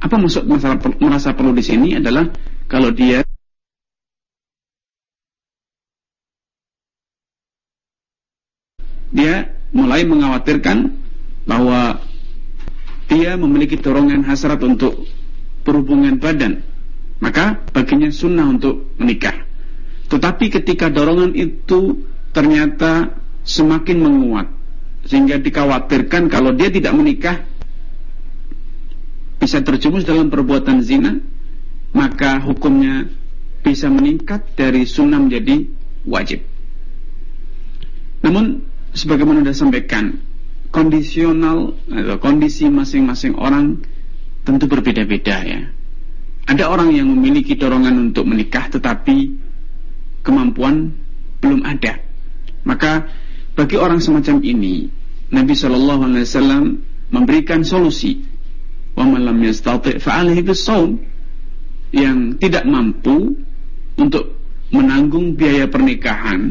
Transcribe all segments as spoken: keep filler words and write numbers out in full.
Apa maksud masalah merasa perlu di sini adalah kalau dia dia mulai mengkhawatirkan bahwa dia memiliki dorongan hasrat untuk berhubungan badan, maka baginya sunnah untuk menikah. Tetapi ketika dorongan itu ternyata semakin menguat, sehingga dikhawatirkan kalau dia tidak menikah bisa terjumus dalam perbuatan zina, maka hukumnya bisa meningkat dari sunnah menjadi wajib. Namun sebagaimana sudah sampaikan, kondisional atau kondisi masing-masing orang tentu berbeda-beda ya. Ada orang yang memiliki dorongan untuk menikah tetapi kemampuan belum ada. Maka bagi orang semacam ini, Nabi shallallahu alaihi wasallam memberikan solusi. Wa man lam yastati' fa 'alaihi bis-shaum. Yang tidak mampu untuk menanggung biaya pernikahan,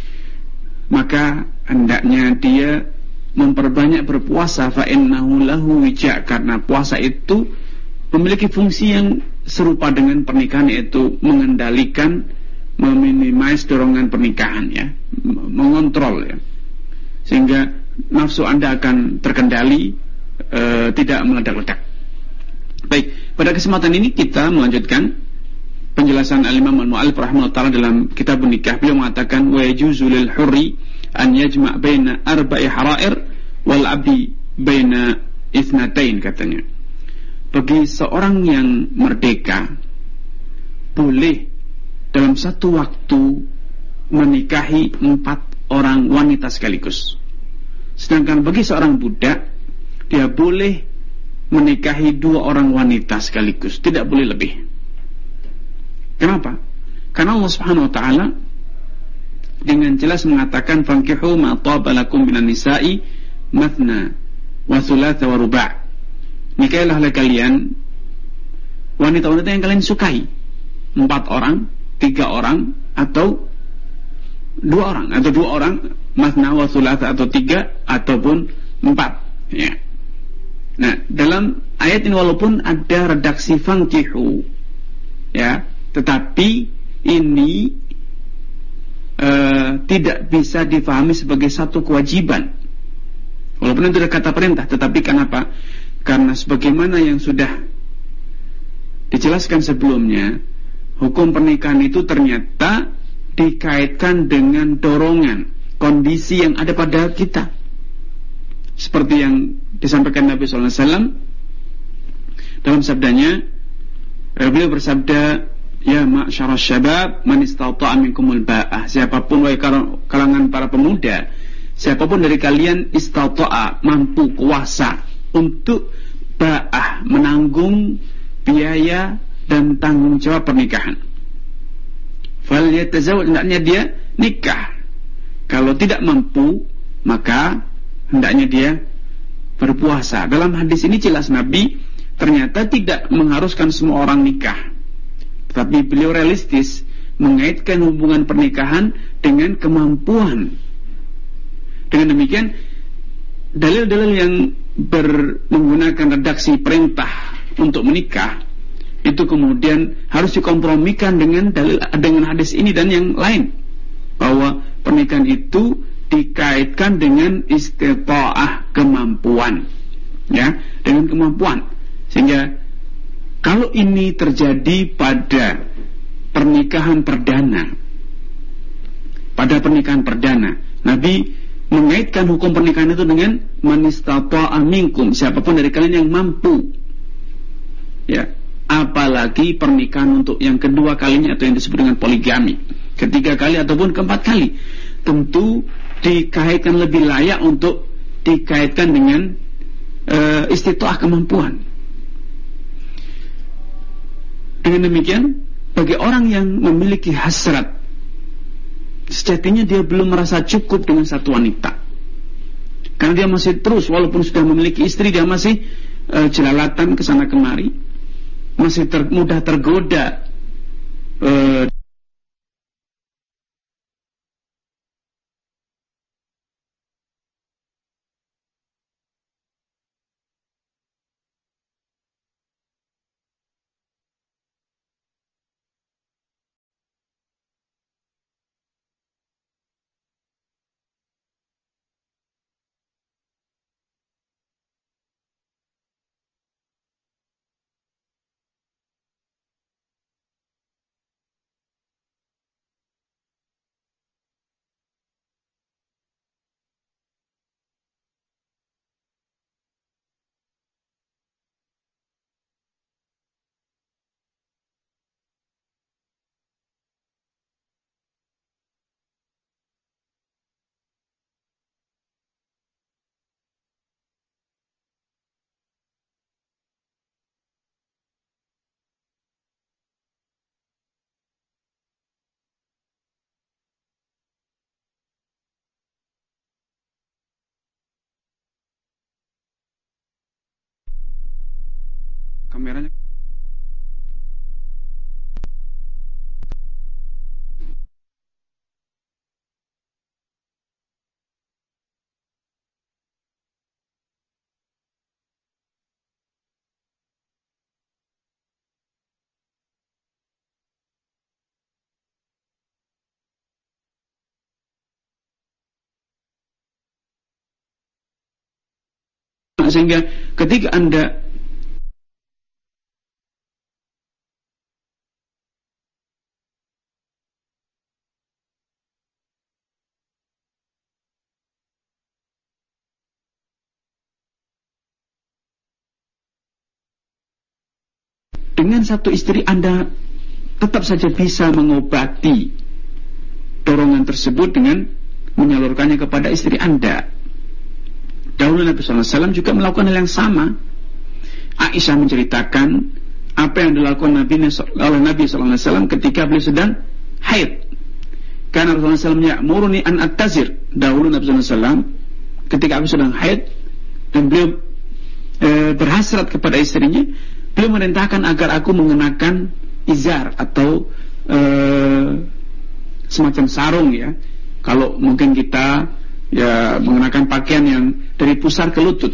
maka hendaknya dia memperbanyak berpuasa, fa innahu lahu wija', karena puasa itu memiliki fungsi yang serupa dengan pernikahan, yaitu mengendalikan, meminimais dorongan pernikahan ya, mengontrol ya, sehingga nafsu Anda akan terkendali, e, tidak meledak-ledak. Baik, pada kesempatan ini kita melanjutkan penjelasan Al-Imam Al-Mu'allif rahimahullah ta'ala dalam kitab nikah. Beliau mengatakan wa yajuzu lil hurri an yajma' baina arba'i hara'ir wal 'abdi baina itsnatain, katanya. Bagi seorang yang merdeka boleh dalam satu waktu menikahi empat orang wanita sekaligus. Sedangkan bagi seorang budak, dia boleh menikahi dua orang wanita sekaligus, tidak boleh lebih. Kenapa? Karena Allah Subhanahu wa taala dengan jelas mengatakan fankihu ma taba lakum minan nisa'i mathna wa thulatha wa ruba'. Nikahilah oleh kalian wanita-wanita yang kalian sukai, empat orang, tiga orang, atau dua orang, atau dua orang, mathna wa thulatha, atau tiga, ataupun empat ya. Nah, dalam ayat ini walaupun ada redaksi fankihu ya, tetapi ini uh, tidak bisa difahami sebagai satu kewajiban. Walaupun itu ada kata perintah, tetapi kenapa? Karena sebagaimana yang sudah dijelaskan sebelumnya, hukum pernikahan itu ternyata dikaitkan dengan dorongan, kondisi yang ada pada kita. Seperti yang disampaikan Nabi sallallahu alaihi wasallam dalam sabdanya, beliau bersabda, ya ma'syarasy syabab man istata'a minkumul ba'ah, siapapun wahai kalangan para pemuda, siapapun dari kalian istata'a, mampu, kuasa untuk ba'ah, menanggung biaya dan tanggung jawab pernikahan, fal yatazawwaj, hendaknya dia nikah. Kalau tidak mampu, maka hendaknya dia berpuasa. Dalam hadis ini jelas Nabi ternyata tidak mengharuskan semua orang nikah, tetapi beliau realistis mengaitkan hubungan pernikahan dengan kemampuan. Dengan demikian, dalil-dalil yang ber, menggunakan redaksi perintah untuk menikah itu kemudian harus dikompromikan dengan dalil, dengan hadis ini dan yang lain, bahwa pernikahan itu dikaitkan dengan istita'ah, kemampuan ya, dengan kemampuan. Sehingga kalau ini terjadi pada pernikahan perdana, pada pernikahan perdana, Nabi mengaitkan hukum pernikahan itu dengan man istata'a minkum, siapapun dari kalian yang mampu ya. Apalagi pernikahan untuk yang kedua kalinya atau yang disebut dengan poligami, ketiga kali ataupun keempat kali, tentu dikaitkan lebih layak untuk dikaitkan dengan uh, istita'ah, kemampuan. Dengan demikian, bagi orang yang memiliki hasrat, sejatinya dia belum merasa cukup dengan satu wanita, karena dia masih terus, walaupun sudah memiliki istri, dia masih uh, jelalatan kesana kemari, masih ter, mudah tergoda uh, kameranya. Sehingga ketika Anda dengan satu istri, Anda tetap saja bisa mengobati dorongan tersebut dengan menyalurkannya kepada istri Anda. Dahulu Nabi shallallahu alaihi wasallam juga melakukan hal yang sama. Aisyah menceritakan apa yang dilakukan Nabi oleh Nabi shallallahu alaihi wasallam ketika beliau sedang haid. Karena Rasulullah shallallahu alaihi wasallam ya'muruni an attazir. Dahulu Nabi shallallahu alaihi wasallam ketika beliau sedang haid dan beliau e, berhasrat kepada istrinya, beliau merintahkan agar aku mengenakan izar atau e, semacam sarung, ya. Kalau mungkin kita ya mengenakan pakaian yang dari pusar ke lutut.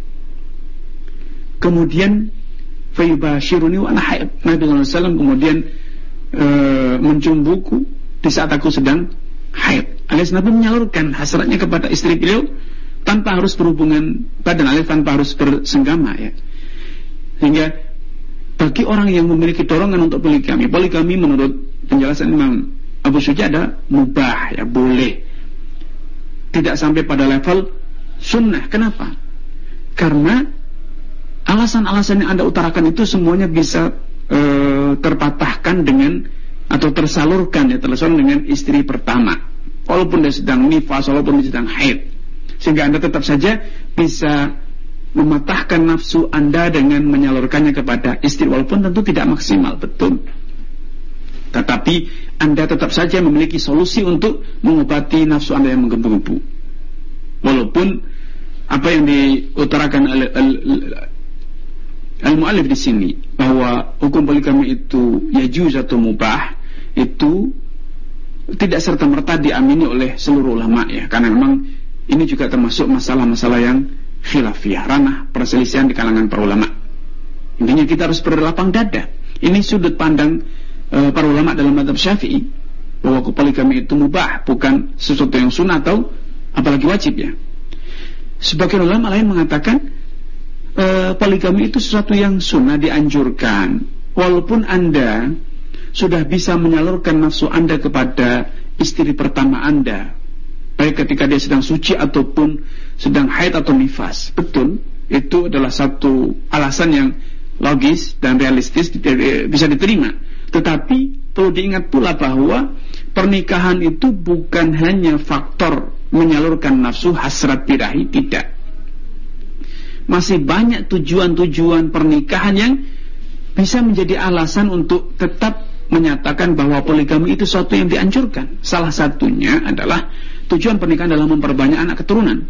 Kemudian fayubashiruni wa ana haid. Nabi sallallahu alaihi wasallam kemudian e, mencumbuku di saat aku sedang haid. Alias Nabi menyalurkan hasratnya kepada istri beliau tanpa harus berhubungan badan, alias tanpa harus bersenggama, ya. Sehingga bagi orang yang memiliki dorongan untuk poligami, poligami menurut penjelasan Imam Abu Syuja ada mubah, ya, boleh. Tidak sampai pada level sunnah. Kenapa? Karena alasan-alasan yang Anda utarakan itu semuanya bisa e, terpatahkan dengan atau tersalurkan, ya, tersalurkan dengan istri pertama, walaupun dia sedang nifas, walaupun dia sedang haid. Sehingga Anda tetap saja bisa mematahkan nafsu Anda dengan menyalurkannya kepada istri, walaupun tentu tidak maksimal, betul. Tetapi Anda tetap saja memiliki solusi untuk mengobati nafsu Anda yang menggebu-gebu. Walaupun apa yang diutarakan oleh al-mu'allif di sini bahwa hukum poligami itu yajuz atau mubah, itu tidak serta-merta diamini oleh seluruh ulama, ya. Karena memang ini juga termasuk masalah-masalah yang khilafiyah, ranah perselisihan di kalangan para ulama. Intinya kita harus berlapang dada. Ini sudut pandang para ulama dalam mazhab Syafi'i, bahwa poligami itu mubah, bukan sesuatu yang sunnah atau apalagi wajib, ya. Sebagian ulama lain mengatakan e, poligami itu sesuatu yang sunnah, dianjurkan, walaupun Anda sudah bisa menyalurkan nafsu Anda kepada istri pertama Anda, baik ketika dia sedang suci ataupun sedang haid atau nifas. Betul, itu adalah satu alasan yang logis dan realistis, bisa diterima. Tetapi perlu diingat pula bahwa pernikahan itu bukan hanya faktor menyalurkan nafsu hasrat birahi, tidak. Masih banyak tujuan-tujuan pernikahan yang bisa menjadi alasan untuk tetap menyatakan bahwa poligami itu sesuatu yang dianjurkan. Salah satunya adalah tujuan pernikahan adalah memperbanyak anak keturunan.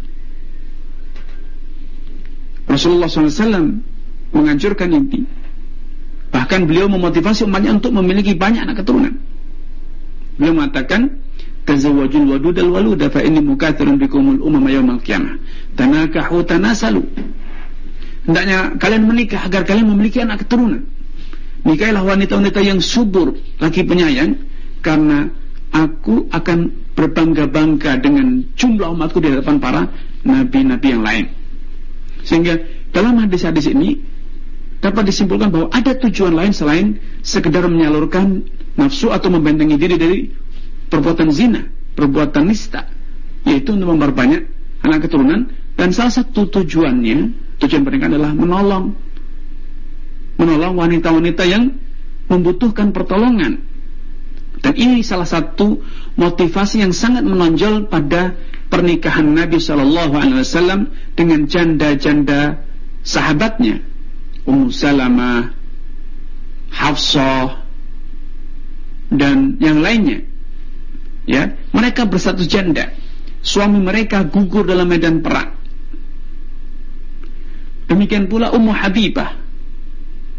Rasulullah shallallahu alaihi wasallam menganjurkan ini. Bahkan beliau memotivasi umatnya untuk memiliki banyak anak keturunan. Beliau mengatakan, tazawwajul wadudal waluda fa inni mukatsirun bikumul umama yaumal qiyamah. Tanakahu tanasalu. Hendaknya kalian menikah agar kalian memiliki anak keturunan. Nikahilah wanita-wanita yang subur, laki penyayang, karena aku akan berbangga-bangga dengan jumlah umatku di hadapan para nabi-nabi yang lain. Sehingga dalam hadis-hadis ini dapat disimpulkan bahwa ada tujuan lain selain sekedar menyalurkan nafsu atau membentengi diri dari perbuatan zina, perbuatan nista, yaitu untuk memperbanyak anak keturunan. Dan salah satu tujuannya, tujuan pernikahan adalah menolong menolong wanita-wanita yang membutuhkan pertolongan. Dan ini salah satu motivasi yang sangat menonjol pada pernikahan Nabi shallallahu alaihi wasallam dengan janda-janda sahabatnya, Ummu Salamah, Hafsah, dan yang lainnya. Ya, mereka berstatus janda. Suami mereka gugur dalam medan perang. Demikian pula Ummu Habibah,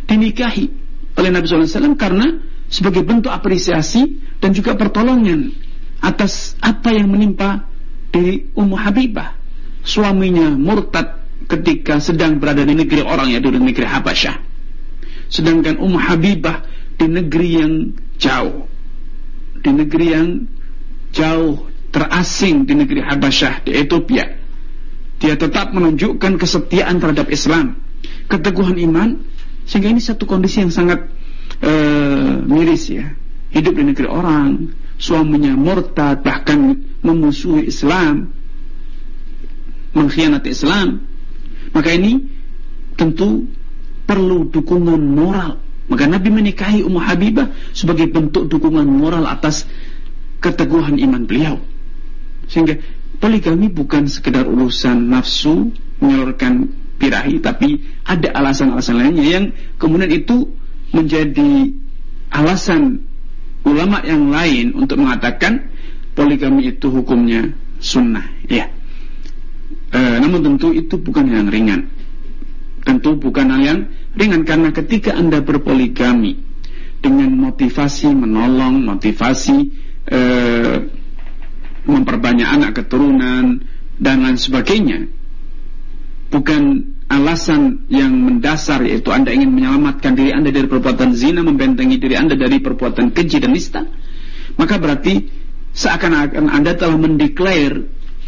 dinikahi oleh Nabi shallallahu alaihi wasallam karena sebagai bentuk apresiasi dan juga pertolongan atas apa yang menimpa diri Ummu Habibah. Suaminya murtad ketika sedang berada di negeri orang, yaitu di negeri Habasyah, sedangkan Ummu Habibah di negeri yang jauh, di negeri yang jauh terasing, di negeri Habasyah, di Ethiopia. Dia tetap menunjukkan kesetiaan terhadap Islam, keteguhan iman, sehingga ini satu kondisi yang sangat uh, miris ya. Hidup di negeri orang, suaminya murtad, bahkan memusuhi Islam, mengkhianati Islam. Maka ini tentu perlu dukungan moral. Maka Nabi menikahi Ummu Habibah sebagai bentuk dukungan moral atas keteguhan iman beliau. Sehingga poligami bukan sekedar urusan nafsu, menyalurkan birahi, tapi ada alasan-alasan lainnya yang kemudian itu menjadi alasan ulama yang lain untuk mengatakan poligami itu hukumnya sunnah. Ya. E, namun tentu itu bukan yang ringan. Tentu bukan hal yang ringan, karena ketika Anda berpoligami dengan motivasi menolong, motivasi e, memperbanyak anak keturunan dan lain sebagainya, bukan alasan yang mendasar, yaitu Anda ingin menyelamatkan diri Anda dari perbuatan zina, membentengi diri Anda dari perbuatan keji dan nista, maka berarti seakan-akan Anda telah mendeklar,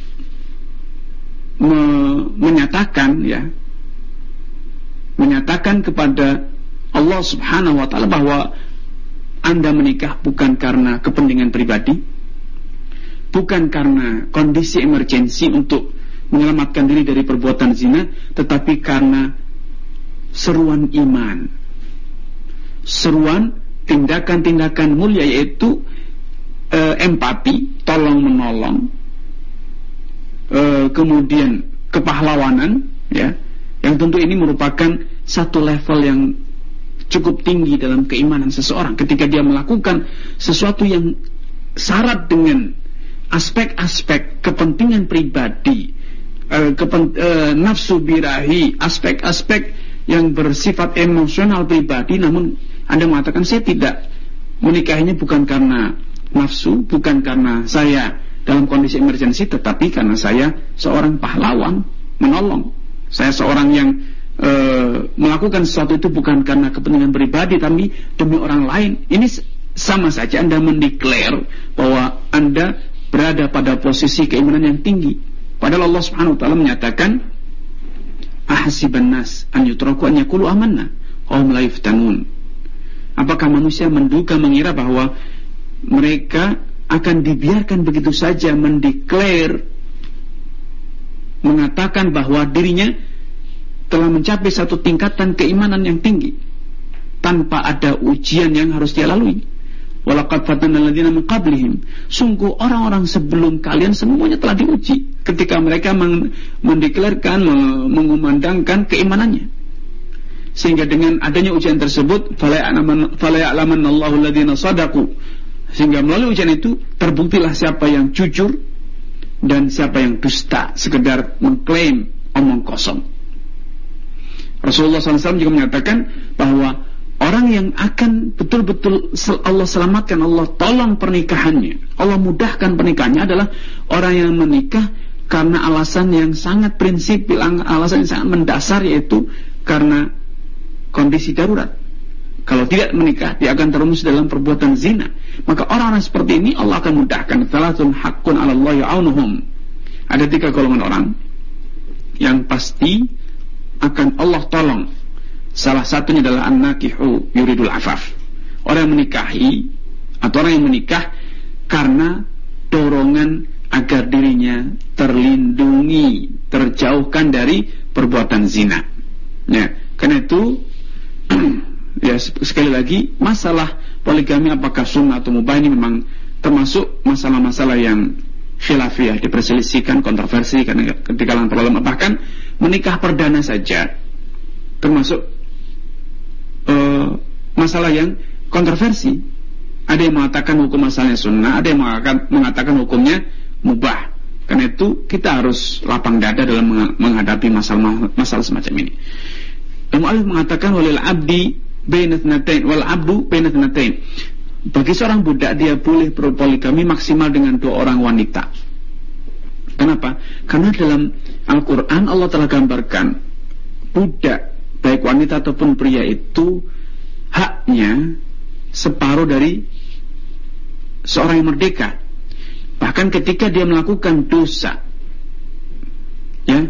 me menyatakan ya, menyatakan kepada Allah Subhanahu wa taala bahwa Anda menikah bukan karena kepentingan pribadi, bukan karena kondisi emergensi untuk menyelamatkan diri dari perbuatan zina, tetapi karena seruan iman, seruan tindakan-tindakan mulia, yaitu e, empati, tolong menolong, e, kemudian kepahlawanan, ya, yang tentu ini merupakan satu level yang cukup tinggi dalam keimanan seseorang ketika dia melakukan sesuatu yang syarat dengan aspek-aspek kepentingan pribadi, Kepen, e, nafsu birahi, aspek-aspek yang bersifat emosional pribadi, namun Anda mengatakan saya tidak menikahinya bukan karena nafsu, bukan karena saya dalam kondisi emergensi, tetapi karena saya seorang pahlawan menolong, saya seorang yang e, melakukan sesuatu itu bukan karena kepentingan pribadi, tapi demi orang lain. Ini sama saja Anda mendeklar bahwa Anda berada pada posisi keimanan yang tinggi. Padahal Allah Subhanahu wa taala menyatakan, ahasiban nas an yutraku an yaqulu amanna wa hum la yuftanun. Apakah manusia menduga, mengira bahwa mereka akan dibiarkan begitu saja mendeklar, mengatakan bahwa dirinya telah mencapai satu tingkatan keimanan yang tinggi tanpa ada ujian yang harus dia lalui? Walaqad fatanna alladziina min qablihim. Sungguh orang-orang sebelum kalian semuanya telah diuji ketika mereka mendeklarkan, mengumandangkan keimanannya. Sehingga dengan adanya ujian tersebut, fala ya'lamanna Allahu alladziina shadaqu. Sehingga melalui ujian itu terbuktilah siapa yang jujur dan siapa yang dusta, sekedar mengklaim omong kosong. Rasulullah shallallahu alaihi wasallam juga menyatakan bahwa orang yang akan betul-betul Allah selamatkan, Allah tolong pernikahannya, Allah mudahkan pernikahannya adalah orang yang menikah karena alasan yang sangat prinsipil, alasan yang sangat mendasar, yaitu karena kondisi darurat. Kalau tidak menikah, dia akan terjerumus dalam perbuatan zina. Maka orang-orang seperti ini Allah akan mudahkan. Salatun haqqun 'ala Allahi 'aunuhum. Ada tiga golongan orang yang pasti akan Allah tolong. Salah satunya adalah an-nakihu yuridul afaf, orang yang menikahi atau orang yang menikah karena dorongan agar dirinya terlindungi, terjauhkan dari perbuatan zina. Ya, karena itu ya, sekali lagi, masalah poligami apakah sunnah atau mubah ini memang termasuk masalah-masalah yang khilafiyah, diperselisihkan, kontroversi karena di kalangan para ulama. Bahkan menikah perdana saja termasuk Uh, masalah yang kontroversi. Ada yang mengatakan hukum asalnya sunnah, ada yang mengatakan, mengatakan hukumnya mubah. Karena itu kita harus lapang dada dalam menghadapi masalah masalah semacam ini. Al-Mu'allif mengatakan walil abdi baina tsnatain wal 'abdu baina tsnatain. Bagi seorang budak dia boleh berpoligami maksimal dengan dua orang wanita. Kenapa? Karena dalam Al-Quran Allah telah gambarkan budak baik wanita ataupun pria itu haknya separuh dari seorang yang merdeka. Bahkan ketika dia melakukan dosa, ya,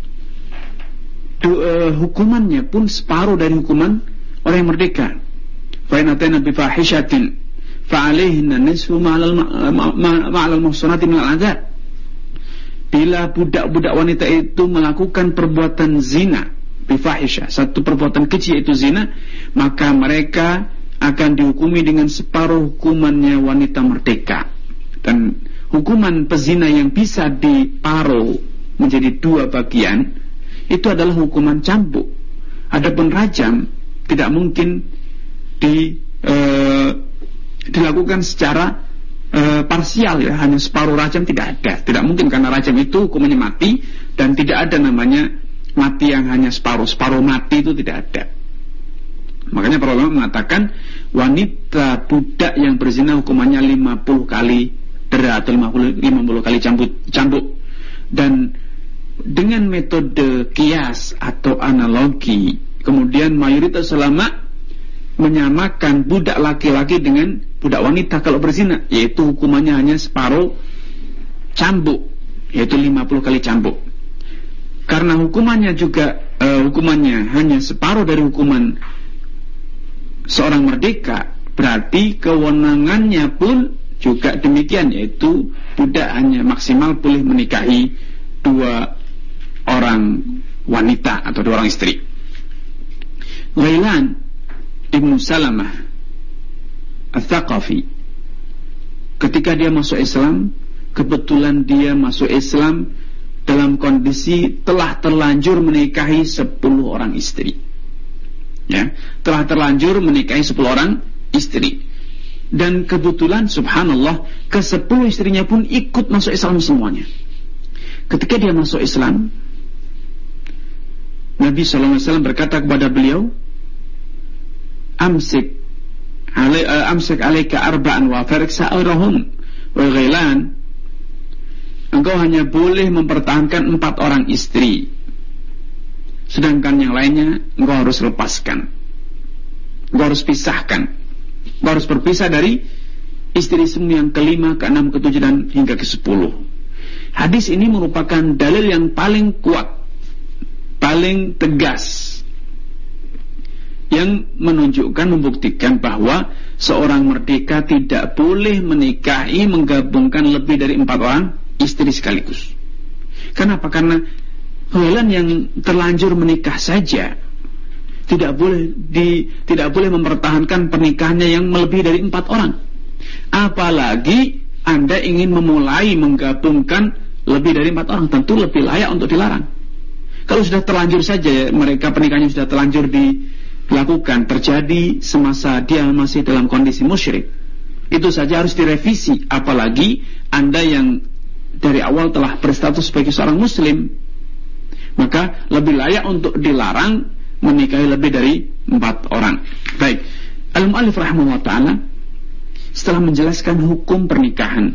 du, uh, hukumannya pun separuh dari hukuman orang yang merdeka. Fa in atayna bi fahishatin fa'alaihinna nisfu ma'al muhsanati minal 'adzab. Bila budak-budak wanita itu melakukan perbuatan zina, bifahisha, satu perbuatan kecil yaitu zina, maka mereka akan dihukumi dengan separuh hukumannya wanita merdeka. Dan hukuman pezina yang bisa diparuh menjadi dua bagian itu adalah hukuman cambuk. Adapun rajam tidak mungkin di eh, dilakukan secara e, parsial, ya, hanya separuh rajam tidak ada, tidak mungkin, karena rajam itu hukumannya mati dan tidak ada namanya mati yang hanya separuh, separuh mati itu tidak ada. Makanya para ulama mengatakan wanita budak yang berzina hukumannya lima puluh kali dera atau lima puluh kali cambuk, cambuk. Dan dengan metode kias atau analogi, kemudian mayoritas ulama menyamakan budak laki-laki dengan budak wanita kalau berzina, yaitu hukumannya hanya separuh cambuk, yaitu lima puluh kali cambuk. Karena hukumannya juga uh, hukumannya hanya separuh dari hukuman seorang merdeka, berarti kewenangannya pun juga demikian, yaitu budak hanya maksimal boleh menikahi dua orang wanita atau dua orang istri. Ghailan Ibnu Salamah Al-Thaqafi, ketika dia masuk Islam, kebetulan dia masuk Islam dalam kondisi telah terlanjur menikahi sepuluh orang istri, ya, telah terlanjur menikahi sepuluh orang istri, dan kebetulan subhanallah ke sepuluh istrinya pun ikut masuk Islam semuanya. Ketika dia masuk Islam, Nabi shallallahu alaihi wasallam berkata kepada beliau, amsik alai, uh, amsik alaika arba'an wa farik sa'irahum wa ghailan, engkau hanya boleh mempertahankan empat orang istri, sedangkan yang lainnya engkau harus lepaskan, engkau harus pisahkan, engkau harus berpisah dari istri-istrimu yang kelima, keenam, ketujuh dan hingga ke sepuluh. Hadis ini merupakan dalil yang paling kuat, paling tegas, yang menunjukkan, membuktikan bahwa seorang merdeka tidak boleh menikahi, menggabungkan lebih dari empat orang istri sekaligus. Kenapa? Karena ghailan yang terlanjur menikah saja tidak boleh di, tidak boleh mempertahankan pernikahannya yang melebihi dari empat orang. Apalagi Anda ingin memulai menggabungkan lebih dari empat orang, tentu lebih layak untuk dilarang. Kalau sudah terlanjur saja mereka pernikahannya sudah terlanjur dilakukan, terjadi semasa dia masih dalam kondisi musyrik, itu saja harus direvisi. Apalagi Anda yang dari awal telah berstatus sebagai seorang muslim, maka lebih layak untuk dilarang menikahi lebih dari empat orang. Baik, Al-Mu'allif rahimahullah ta'ala setelah menjelaskan hukum pernikahan,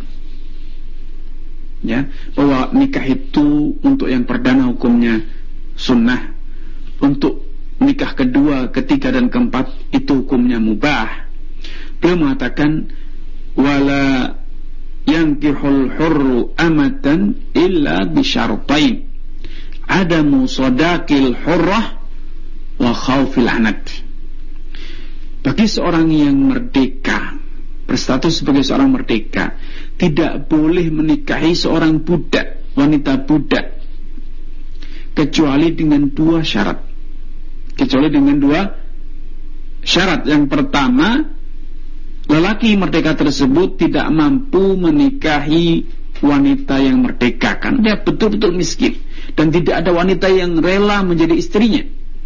ya, bahwa nikah itu untuk yang perdana hukumnya sunnah, untuk nikah kedua, ketiga dan keempat itu hukumnya mubah. Beliau mengatakan wala yankihul hurru amatan illa bisyartain adamu sadaqil hurrah wa khawfil anat. Bagi seorang yang merdeka, berstatus sebagai seorang merdeka, tidak boleh menikahi seorang budak, wanita budak, kecuali dengan dua syarat. Kecuali dengan dua syarat. Yang pertama, lelaki merdeka tersebut tidak mampu menikahi wanita yang merdeka, kan dia betul-betul miskin dan tidak ada wanita yang rela menjadi istrinya.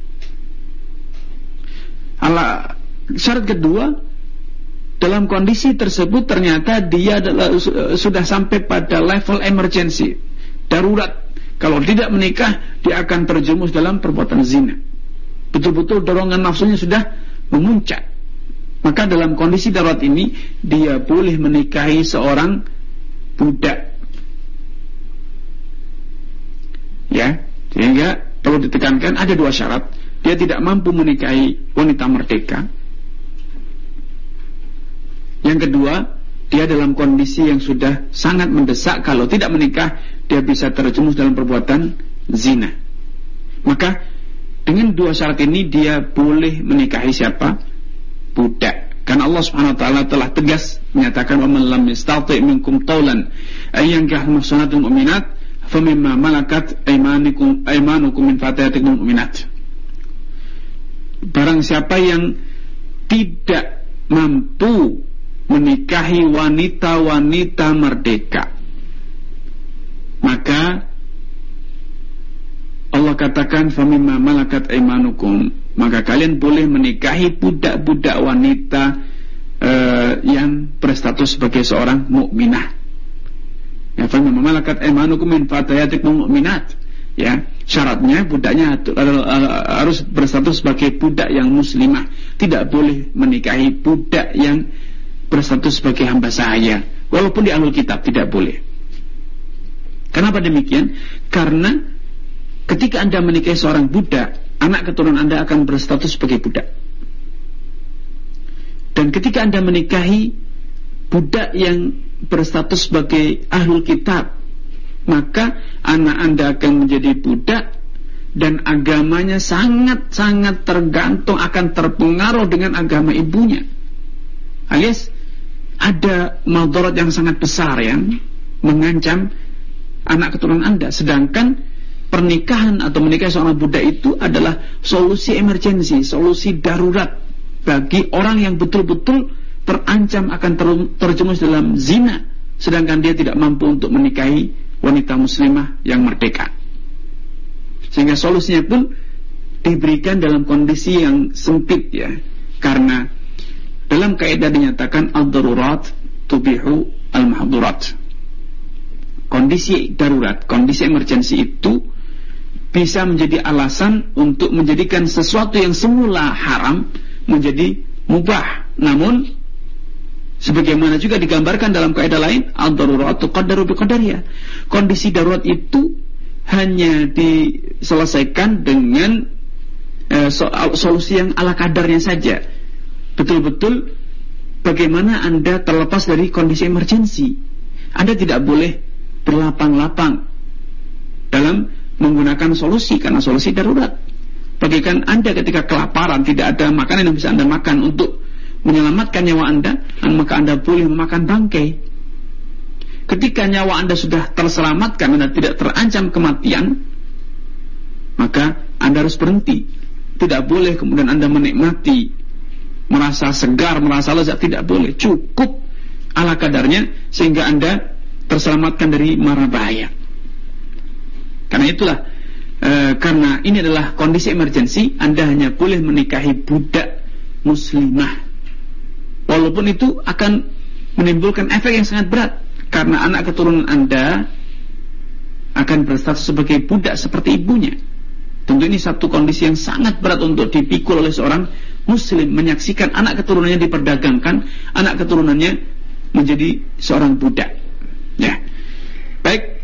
Ala, syarat kedua, dalam kondisi tersebut ternyata dia adalah, sudah sampai pada level emergency, darurat. Kalau tidak menikah, dia akan terjerumus dalam perbuatan zina. Betul-betul dorongan nafsunya sudah memuncak. Maka dalam kondisi darurat ini dia boleh menikahi seorang budak. Ya, sehingga perlu ditekankan ada dua syarat. Dia tidak mampu menikahi wanita merdeka. Yang kedua, dia dalam kondisi yang sudah sangat mendesak. Kalau tidak menikah, dia bisa terjerumus dalam perbuatan zina. Maka dengan dua syarat ini dia boleh menikahi siapa? Budak. Karena Allah Subhanahu wa taala telah tegas menyatakan, "Wa man lam yastati' minkum tawlan ay yankihul muhsanatul mu'minat famimma malakat aymanukum aymanukum min fatayatikum mu'minat." Barang siapa yang tidak mampu menikahi wanita-wanita merdeka, maka Allah katakan famimma malakat aymanukum, maka kalian boleh menikahi budak-budak wanita uh, yang berstatus sebagai seorang mukminah. Ya, famimma malakat aymanukum min fatayatikum mu'minat. Ya, syaratnya budaknya harus berstatus sebagai budak yang muslimah. Tidak boleh menikahi budak yang berstatus sebagai hamba sahaya, walaupun di ahlul kitab tidak boleh. Kenapa demikian? Karena ketika Anda menikahi seorang budak, anak keturunan Anda akan berstatus sebagai budak. Dan ketika Anda menikahi budak yang berstatus sebagai ahlul kitab, maka anak Anda akan menjadi budak dan agamanya sangat-sangat tergantung, akan terpengaruh dengan agama ibunya. Alias ada madarat yang sangat besar yang mengancam anak keturunan Anda. Sedangkan pernikahan atau menikahi seorang budak itu adalah solusi emergensi, solusi darurat bagi orang yang betul-betul terancam akan ter- terjerumus dalam zina, sedangkan dia tidak mampu untuk menikahi wanita muslimah yang merdeka. Sehingga solusinya pun diberikan dalam kondisi yang sempit, ya. Karena dalam kaidah dinyatakan ad-darurat tubihu al-mahdurat. Kondisi darurat, kondisi emergensi itu bisa menjadi alasan untuk menjadikan sesuatu yang semula haram menjadi mubah. Namun sebagaimana juga digambarkan dalam kaidah lain, ad-darurat tuqaddaru biqadariha. Kondisi darurat itu hanya diselesaikan dengan eh, so, solusi yang ala kadarnya saja. Betul-betul bagaimana Anda terlepas dari kondisi emergensi. Anda tidak boleh berlapang-lapang dalam menggunakan solusi, karena solusi darurat. Bagaikan Anda ketika kelaparan, tidak ada makanan yang bisa Anda makan untuk menyelamatkan nyawa Anda, maka Anda boleh memakan bangkai. Ketika nyawa Anda sudah terselamatkan, Anda tidak terancam kematian, maka Anda harus berhenti. Tidak boleh kemudian Anda menikmati, merasa segar, merasa lezat, tidak boleh. Cukup ala kadarnya sehingga Anda terselamatkan dari mara bahaya. Karena itulah e, karena ini adalah kondisi emergensi, Anda hanya boleh menikahi budak muslimah, walaupun itu akan menimbulkan efek yang sangat berat, karena anak keturunan Anda akan berstatus sebagai budak seperti ibunya. Tentu ini satu kondisi yang sangat berat untuk dipikul oleh seorang muslim, menyaksikan anak keturunannya diperdagangkan, anak keturunannya menjadi seorang budak. Ya, baik.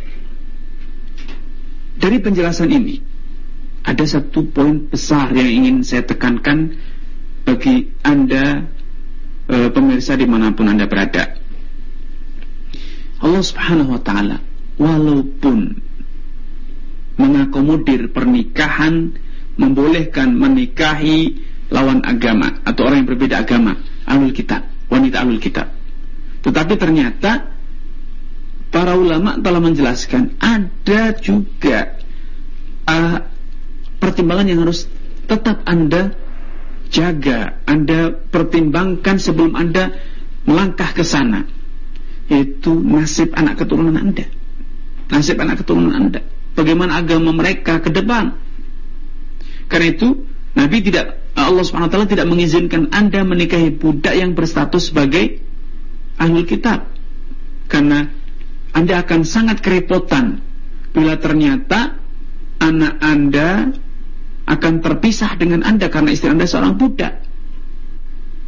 Dari penjelasan ini ada satu poin besar yang ingin saya tekankan bagi Anda, e, pemirsa dimanapun Anda berada. Allah Subhanahu wa ta'ala walaupun mengakomodir pernikahan, membolehkan menikahi lawan agama atau orang yang berbeda agama, ahlul kitab, wanita ahlul kitab, tetapi ternyata para ulama telah menjelaskan ada juga uh, pertimbangan yang harus tetap Anda jaga, Anda pertimbangkan sebelum Anda melangkah ke sana, yaitu nasib anak keturunan Anda. Nasib anak keturunan Anda, bagaimana agama mereka ke depan. Karena itu Nabi tidak, Allah subhanahu wa taala tidak mengizinkan Anda menikahi budak yang berstatus sebagai ahlul kitab, karena Anda akan sangat kerepotan bila ternyata anak Anda akan terpisah dengan Anda karena istri Anda seorang budak.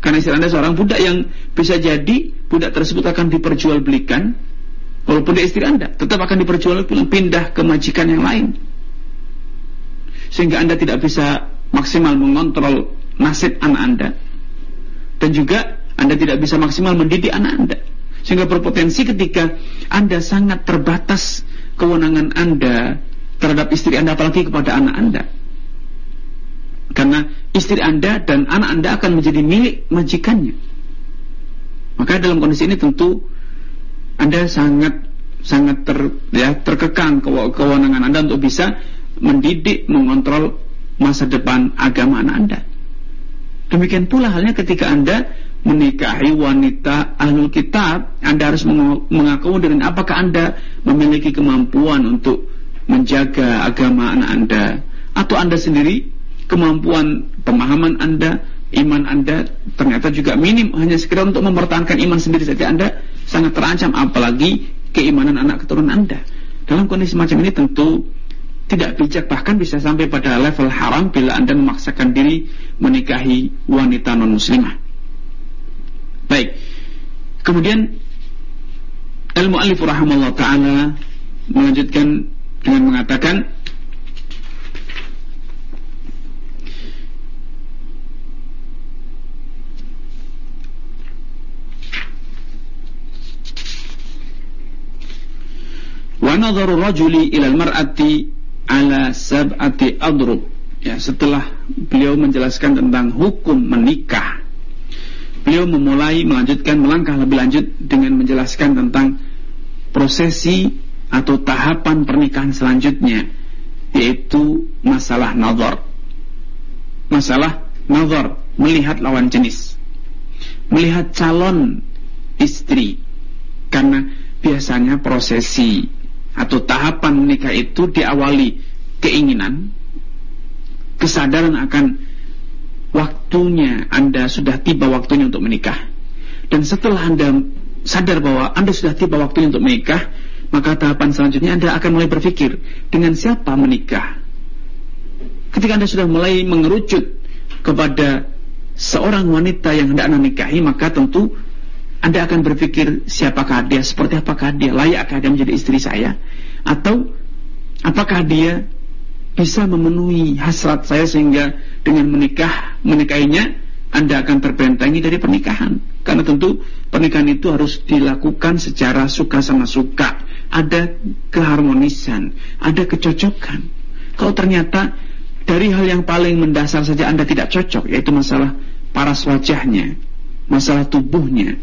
Karena istri Anda seorang budak yang bisa jadi budak tersebut akan diperjualbelikan, walaupun dia istri Anda, tetap akan diperjualbelikan, pindah ke majikan yang lain. Sehingga Anda tidak bisa maksimal mengontrol nasib anak Anda. Dan juga Anda tidak bisa maksimal mendidik anak Anda. Sehingga berpotensi ketika Anda sangat terbatas kewenangan Anda terhadap istri Anda, apalagi kepada anak Anda. Karena istri Anda dan anak Anda akan menjadi milik majikannya. Maka dalam kondisi ini tentu Anda sangat sangat ter, ya, terkekang kewenangan Anda untuk bisa mendidik, mengontrol masa depan agama anak Anda. Demikian pula halnya ketika Anda menikahi wanita ahlul kitab, Anda harus mengakomodir apakah Anda memiliki kemampuan untuk menjaga agama anak Anda, atau Anda sendiri kemampuan pemahaman Anda, iman Anda ternyata juga minim, hanya sekedar untuk mempertahankan iman sendiri saja Anda sangat terancam, apalagi keimanan anak keturunan Anda. Dalam kondisi macam ini tentu tidak bijak, bahkan bisa sampai pada level haram bila Anda memaksakan diri menikahi wanita non-muslimah. Baik, kemudian al-mu'allif rahimahullah ta'ala melanjutkan dengan mengatakan, wa nadharu rajuli ila al-mar'ati ala sab'ati adrub. Ya, setelah beliau menjelaskan tentang hukum menikah, beliau memulai melanjutkan melangkah lebih lanjut dengan menjelaskan tentang prosesi atau tahapan pernikahan selanjutnya, yaitu masalah nazar. Masalah nazar, melihat lawan jenis, melihat calon istri. Karena biasanya prosesi atau tahapan menikah itu diawali keinginan, kesadaran akan waktunya Anda sudah tiba waktunya untuk menikah. Dan setelah Anda sadar bahwa Anda sudah tiba waktunya untuk menikah, maka tahapan selanjutnya Anda akan mulai berpikir dengan siapa menikah. Ketika Anda sudah mulai mengerucut kepada seorang wanita yang hendak Anda nikahi, maka tentu Anda akan berpikir siapakah dia, seperti apakah dia, layakkah dia menjadi istri saya, atau apakah dia bisa memenuhi hasrat saya sehingga dengan menikah menikahinya Anda akan terbentengi dari pernikahan. Karena tentu pernikahan itu harus dilakukan secara suka sama suka, ada keharmonisan, ada kecocokan. Kalau ternyata dari hal yang paling mendasar saja Anda tidak cocok, yaitu masalah paras wajahnya, masalah tubuhnya,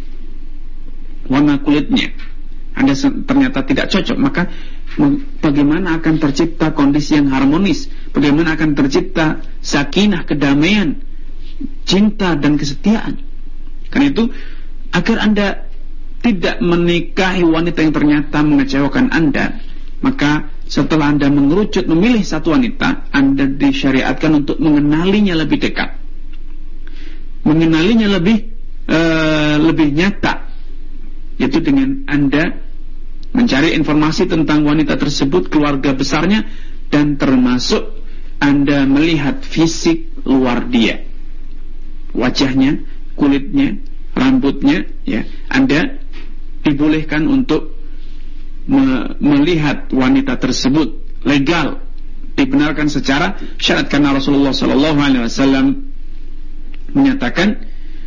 warna kulitnya, Anda ternyata tidak cocok, maka bagaimana akan tercipta kondisi yang harmonis, bagaimana akan tercipta sakinah, kedamaian, cinta dan kesetiaan. Karena itu, agar Anda tidak menikahi wanita yang ternyata mengecewakan Anda, maka setelah Anda mengerucut memilih satu wanita, Anda disyariatkan untuk mengenalinya lebih dekat, mengenalinya lebih uh, lebih nyata, yaitu dengan Anda mencari informasi tentang wanita tersebut, keluarga besarnya, dan termasuk Anda melihat fisik luar dia, wajahnya, kulitnya, rambutnya, ya. Anda dibolehkan untuk me- melihat wanita tersebut legal, dibenarkan secara syariat, karena Rasulullah sallallahu alaihi wasallam menyatakan,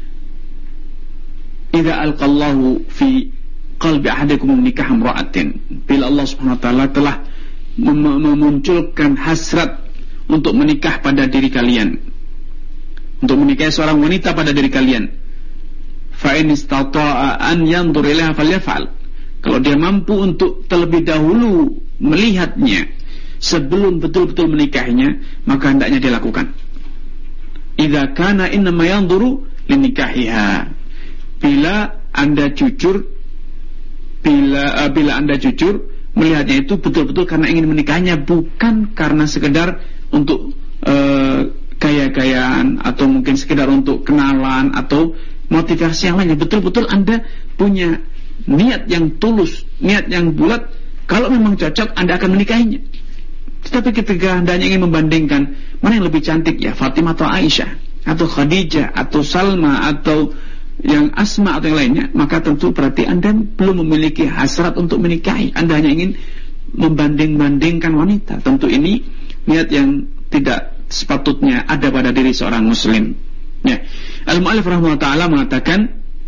"Idza alqallahu fi qalbi ahadikum nikah imra'atin." Bila Allah Subhanahu wa taala telah mem- memunculkan hasrat untuk menikah pada diri kalian, untuk menikahi seorang wanita pada diri kalian, fa in istata'a an yanzur ilaiha falyaf'al. Kalau dia mampu untuk terlebih dahulu melihatnya sebelum betul-betul menikahinya, maka hendaknya dilakukan. Idza kana innama yanzuru linikahiha. Bila Anda jujur, bila uh, bila Anda jujur melihatnya itu betul-betul karena ingin menikahinya, bukan karena sekedar untuk uh, gaya-gayaan atau mungkin sekedar untuk kenalan atau motivasi yang lainnya. Betul-betul Anda punya niat yang tulus, niat yang bulat. Kalau memang cocok, Anda akan menikahinya. Tetapi ketika Anda hanya ingin membandingkan mana yang lebih cantik, ya Fatimah atau Aisyah, atau Khadijah atau Salma atau yang Asma atau yang lainnya, maka tentu berarti Anda belum memiliki hasrat untuk menikahi. Anda hanya ingin membanding-bandingkan wanita. Tentu ini niat yang tidak sepatutnya ada pada diri seorang muslim. Ya. Al-Mu'allif rahimahullah ta'ala mengatakan,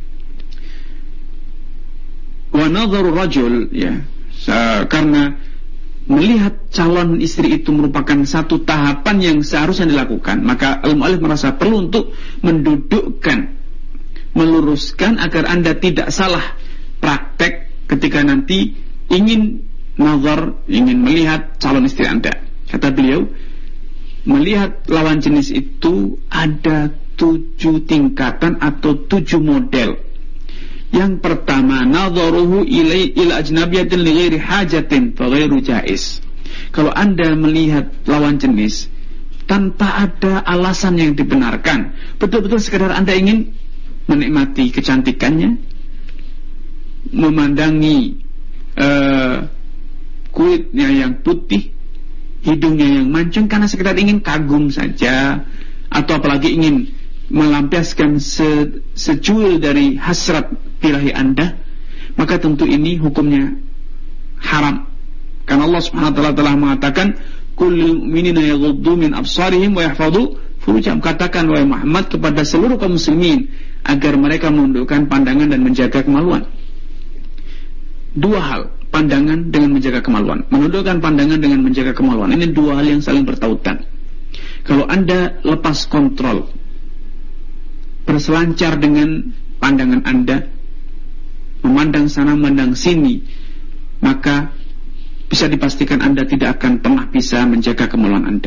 wa nadharu rajul, ya, karena melihat calon istri itu merupakan satu tahapan yang seharusnya dilakukan, maka al-mu'allif merasa perlu untuk mendudukkan, meluruskan agar Anda tidak salah praktek ketika nanti ingin nazar, ingin melihat calon istri Anda. Kata beliau, melihat lawan jenis itu ada tujuh tingkatan atau tujuh model. Yang pertama, nadharuhu ilai ila ajnabiyatin li ghairi hajatin fa ghairu jaiz. Kalau Anda melihat lawan jenis tanpa ada alasan yang dibenarkan, betul-betul sekadar Anda ingin menikmati kecantikannya, memandangi uh, kulitnya yang putih, hidungnya yang mancung, karena sekedar ingin kagum saja, atau apalagi ingin melampiaskan se, secuil dari hasrat birahi Anda, maka tentu ini hukumnya haram. Karena Allah Subhanahu wa taala telah mengatakan, "Kullil mu'minina yaghuddu min absarihim wa yahfadhu furujahum." Katakan wahai Muhammad kepada seluruh kaum muslimin agar mereka menundukkan pandangan dan menjaga kemaluan. Dua hal, pandangan dengan menjaga kemaluan, menundukkan pandangan dengan menjaga kemaluan. Ini dua hal yang saling bertautan. Kalau Anda lepas kontrol, berselancar dengan pandangan Anda, memandang sana memandang sini, maka bisa dipastikan Anda tidak akan pernah bisa menjaga kemaluan Anda.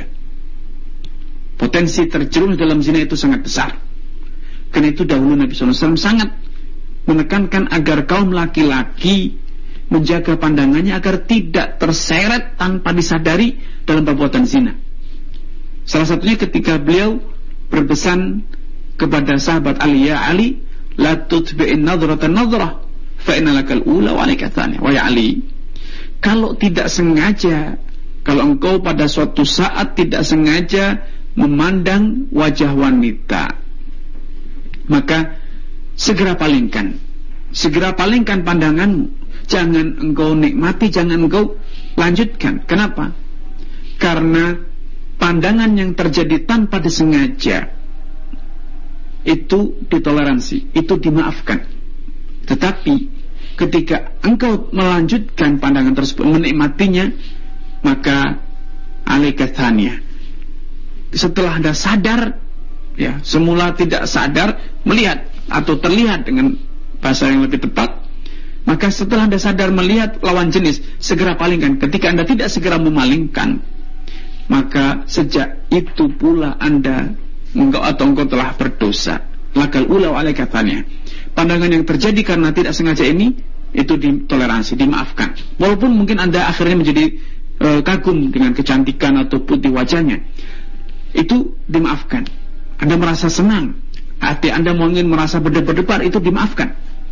Potensi terjerumus dalam zina itu sangat besar. Karena itu dahulu Nabi shallallahu alaihi wasallam sangat menekankan agar kaum laki-laki menjaga pandangannya agar tidak terseret tanpa disadari dalam perbuatan zina. Salah satunya ketika beliau berpesan kepada sahabat Ali, ya Ali, la tutbi'in nadratan nadrah fa inna lakal ula wa alayka tsaniyah. Wa ya Ali, kalau tidak sengaja, kalau engkau pada suatu saat tidak sengaja memandang wajah wanita, maka segera palingkan, segera palingkan pandanganmu. Jangan engkau nikmati, jangan engkau lanjutkan. Kenapa? Karena pandangan yang terjadi tanpa disengaja itu ditoleransi, itu dimaafkan. Tetapi ketika engkau melanjutkan pandangan tersebut, menikmatinya, maka alaika tsaniyah. Setelah Anda sadar, ya, semula tidak sadar, melihat atau terlihat dengan bahasa yang lebih tepat, maka setelah Anda sadar melihat lawan jenis, segera palingkan. Ketika Anda tidak segera memalingkan, maka sejak itu pula Anda engkau atau engkau telah berdosa. Lakal ula wa alaika tsaniyah. Pandangan yang terjadi karena tidak sengaja ini itu ditoleransi, dimaafkan. Walaupun mungkin Anda akhirnya menjadi e, kagum dengan kecantikan atau putih wajahnya, itu dimaafkan. Anda merasa senang, hati Anda mau ingin merasa berdebar-debar, itu dimaafkan.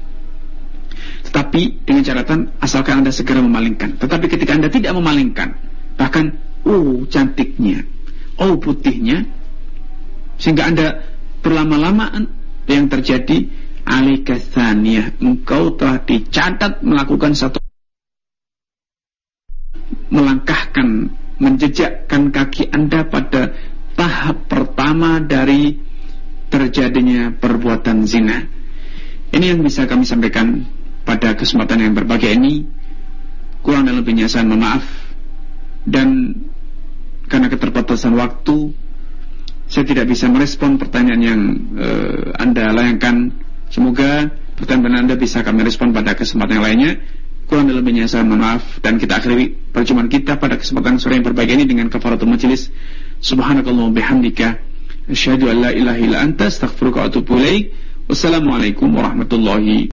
Tetapi dengan catatan asalkan Anda segera memalingkan. Tetapi ketika Anda tidak memalingkan, bahkan oh cantiknya, oh putihnya, sehingga Anda berlama-lamaan, yang terjadi alaika tsaniyah, engkau telah dicatat melakukan satu, melangkahkan, menjejakkan kaki Anda pada tahap pertama dari terjadinya perbuatan zina. Ini yang bisa kami sampaikan pada kesempatan yang berbahagia ini. Kurang dan lebihnya saya mohon maaf, dan karena keterbatasan waktu saya tidak bisa merespon pertanyaan yang uh, Anda layangkan. Semoga pertanyaan Anda bisa kami respon pada kesempatan yang lainnya. Kurang dan lebihnya saya mohon maaf, dan kita akhiri perjumpaan kita pada kesempatan sore yang berbahagia ini dengan kafaratul majelis. Subhanakallahumma bihamdika asyhadu an la ilaha illa anta astaghfiruka wa atubu ilaik. Wassalamualaikum warahmatullahi